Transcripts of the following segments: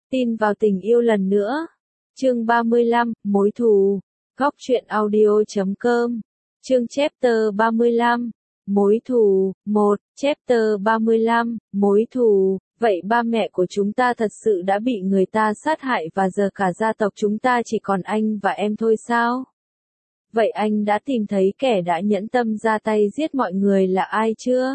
Tin vào tình yêu lần nữa. Chương 35, mối thù. Góc truyện audio.com. Chương chapter 35. Mối thù. 1. Chapter 35. Mối thù. Vậy ba mẹ của chúng ta thật sự đã bị người ta sát hại và giờ cả gia tộc chúng ta chỉ còn anh và em thôi sao? Vậy anh đã tìm thấy kẻ đã nhẫn tâm ra tay giết mọi người là ai chưa?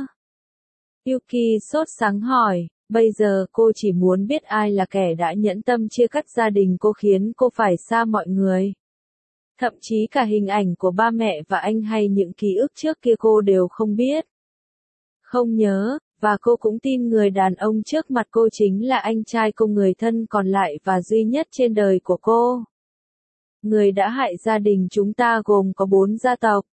Yuki sốt sắng hỏi. Bây giờ cô chỉ muốn biết ai là kẻ đã nhẫn tâm chia cắt gia đình cô khiến cô phải xa mọi người. Thậm chí cả hình ảnh của ba mẹ và anh hay những ký ức trước kia cô đều không biết. Không nhớ, và cô cũng tin người đàn ông trước mặt cô chính là anh trai cô, người thân còn lại và duy nhất trên đời của cô. Người đã hại gia đình chúng ta gồm có 4 gia tộc.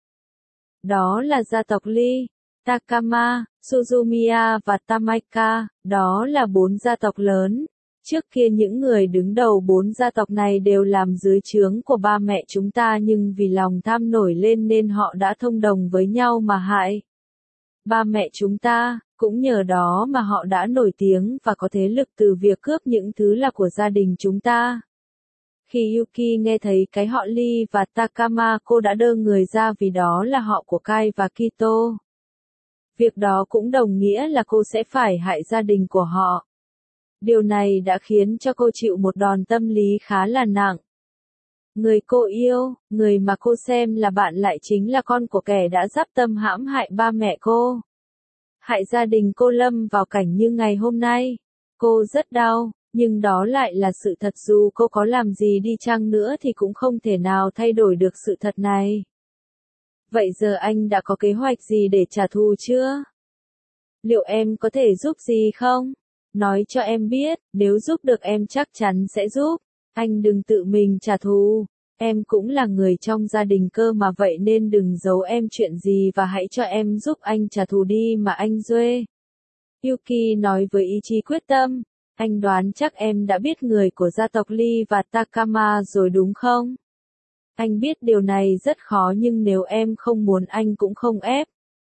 Đó là gia tộc Lee, Takama, Suzumiya và Tamaika, đó là 4 gia tộc lớn. Trước kia những người đứng đầu 4 gia tộc này đều làm dưới trướng của ba mẹ chúng ta, nhưng vì lòng tham nổi lên nên họ đã thông đồng với nhau mà hại ba mẹ chúng ta, cũng nhờ đó mà họ đã nổi tiếng và có thế lực từ việc cướp những thứ là của gia đình chúng ta. Khi Yuki nghe thấy cái họ Lee và Takama, cô đã đơ người ra vì đó là họ của Kai và Kito. Việc đó cũng đồng nghĩa là cô sẽ phải hại gia đình của họ. Điều này đã khiến cho cô chịu một đòn tâm lý khá là nặng. Người cô yêu, người mà cô xem là bạn lại chính là con của kẻ đã dáp tâm hãm hại ba mẹ cô. Hại gia đình cô lâm vào cảnh như ngày hôm nay. Cô rất đau, nhưng đó lại là sự thật, dù cô có làm gì đi chăng nữa thì cũng không thể nào thay đổi được sự thật này. Vậy giờ anh đã có kế hoạch gì để trả thù chưa? Liệu em có thể giúp gì không? Nói cho em biết, nếu giúp được em chắc chắn sẽ giúp. Anh đừng tự mình trả thù. Em cũng là người trong gia đình cơ mà, vậy nên đừng giấu em chuyện gì và hãy cho em giúp anh trả thù đi mà anh Duê. Yuki nói với ý chí quyết tâm. Anh đoán chắc em đã biết người của gia tộc Lee và Takama rồi đúng không? Anh biết điều này rất khó, nhưng nếu em không muốn anh cũng không ép.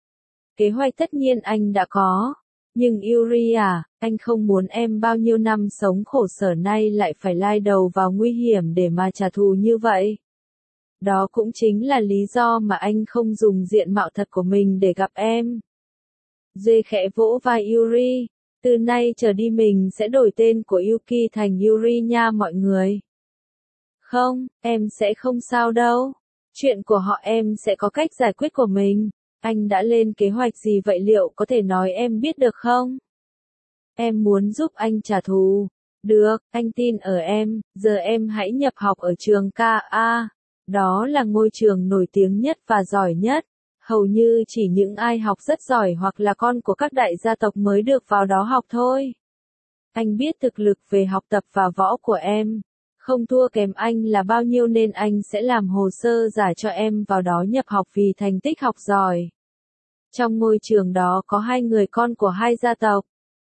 Kế hoạch tất nhiên anh đã có. Nhưng Yuri à, anh không muốn em bao nhiêu năm sống khổ sở nay lại phải lai đầu vào nguy hiểm để mà trả thù như vậy. Đó cũng chính là lý do mà anh không dùng diện mạo thật của mình để gặp em. Dê khẽ vỗ vai Yuri. Từ nay trở đi mình sẽ đổi tên của Yuki thành Yuri nha mọi người. Không, em sẽ không sao đâu. Chuyện của họ em sẽ có cách giải quyết của mình. Anh đã lên kế hoạch gì vậy, liệu có thể nói em biết được không? Em muốn giúp anh trả thù. Được, anh tin ở em, giờ em hãy nhập học ở trường KA. Đó là ngôi trường nổi tiếng nhất và giỏi nhất. Hầu như chỉ những ai học rất giỏi hoặc là con của các đại gia tộc mới được vào đó học thôi. Anh biết thực lực về học tập và võ của em không thua kém anh là bao nhiêu, nên anh sẽ làm hồ sơ giả cho em vào đó nhập học vì thành tích học giỏi. Trong ngôi trường đó có 2 người con của 2 gia tộc,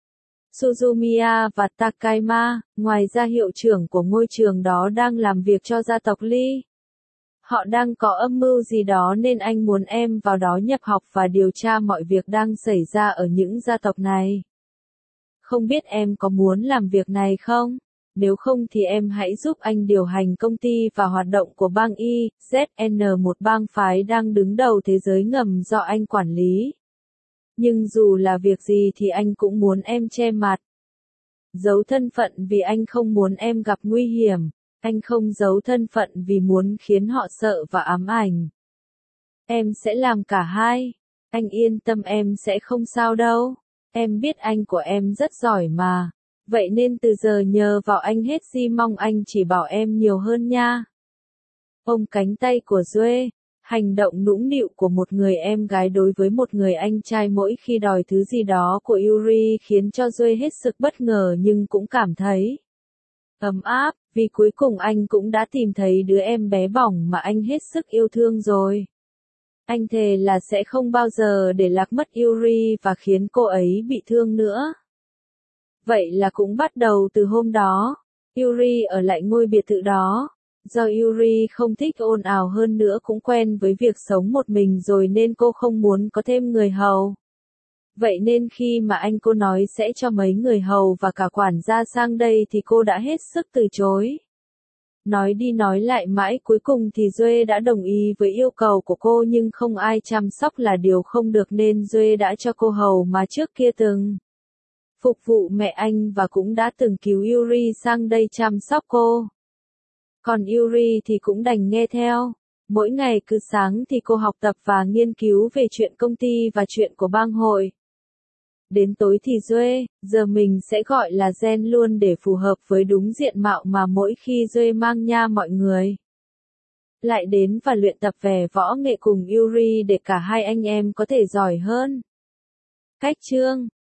Suzumiya và Takama. Ngoài ra hiệu trưởng của ngôi trường đó đang làm việc cho gia tộc Lee. Họ đang có âm mưu gì đó nên anh muốn em vào đó nhập học và điều tra mọi việc đang xảy ra ở những gia tộc này. Không biết em có muốn làm việc này không? Nếu không thì em hãy giúp anh điều hành công ty và hoạt động của bang IZN, một bang phái đang đứng đầu thế giới ngầm do anh quản lý. Nhưng dù là việc gì thì anh cũng muốn em che mặt, giấu thân phận vì anh không muốn em gặp nguy hiểm. Anh không giấu thân phận vì muốn khiến họ sợ và ám ảnh. Em sẽ làm cả hai. Anh yên tâm, em sẽ không sao đâu. Em biết anh của em rất giỏi mà. Vậy nên từ giờ nhờ vào anh hết, gì mong anh chỉ bảo em nhiều hơn nha. Ôm cánh tay của Duê. Hành động nũng nịu của một người em gái đối với một người anh trai mỗi khi đòi thứ gì đó của Yuri khiến cho Duê hết sức bất ngờ, nhưng cũng cảm thấy ấm áp, vì cuối cùng anh cũng đã tìm thấy đứa em bé bỏng mà anh hết sức yêu thương rồi. Anh thề là sẽ không bao giờ để lạc mất Yuri và khiến cô ấy bị thương nữa. Vậy là cũng bắt đầu từ hôm đó, Yuri ở lại ngôi biệt thự đó. Do Yuri không thích ồn ào, hơn nữa cũng quen với việc sống một mình rồi nên cô không muốn có thêm người hầu. Vậy nên khi mà anh cô nói sẽ cho mấy người hầu và cả quản gia sang đây thì cô đã hết sức từ chối. Nói đi nói lại mãi cuối cùng thì Duệ đã đồng ý với yêu cầu của cô, nhưng không ai chăm sóc là điều không được nên Duệ đã cho cô hầu mà trước kia từng phục vụ mẹ anh và cũng đã từng cứu Yuri sang đây chăm sóc cô. Còn Yuri thì cũng đành nghe theo. Mỗi ngày cứ sáng thì cô học tập và nghiên cứu về chuyện công ty và chuyện của bang hội. Đến tối thì Duệ, giờ mình sẽ gọi là Gen luôn để phù hợp với đúng diện mạo mà mỗi khi Duệ mang nha mọi người. Lại đến và luyện tập về võ nghệ cùng Yuri để cả hai anh em có thể giỏi hơn. Cách chương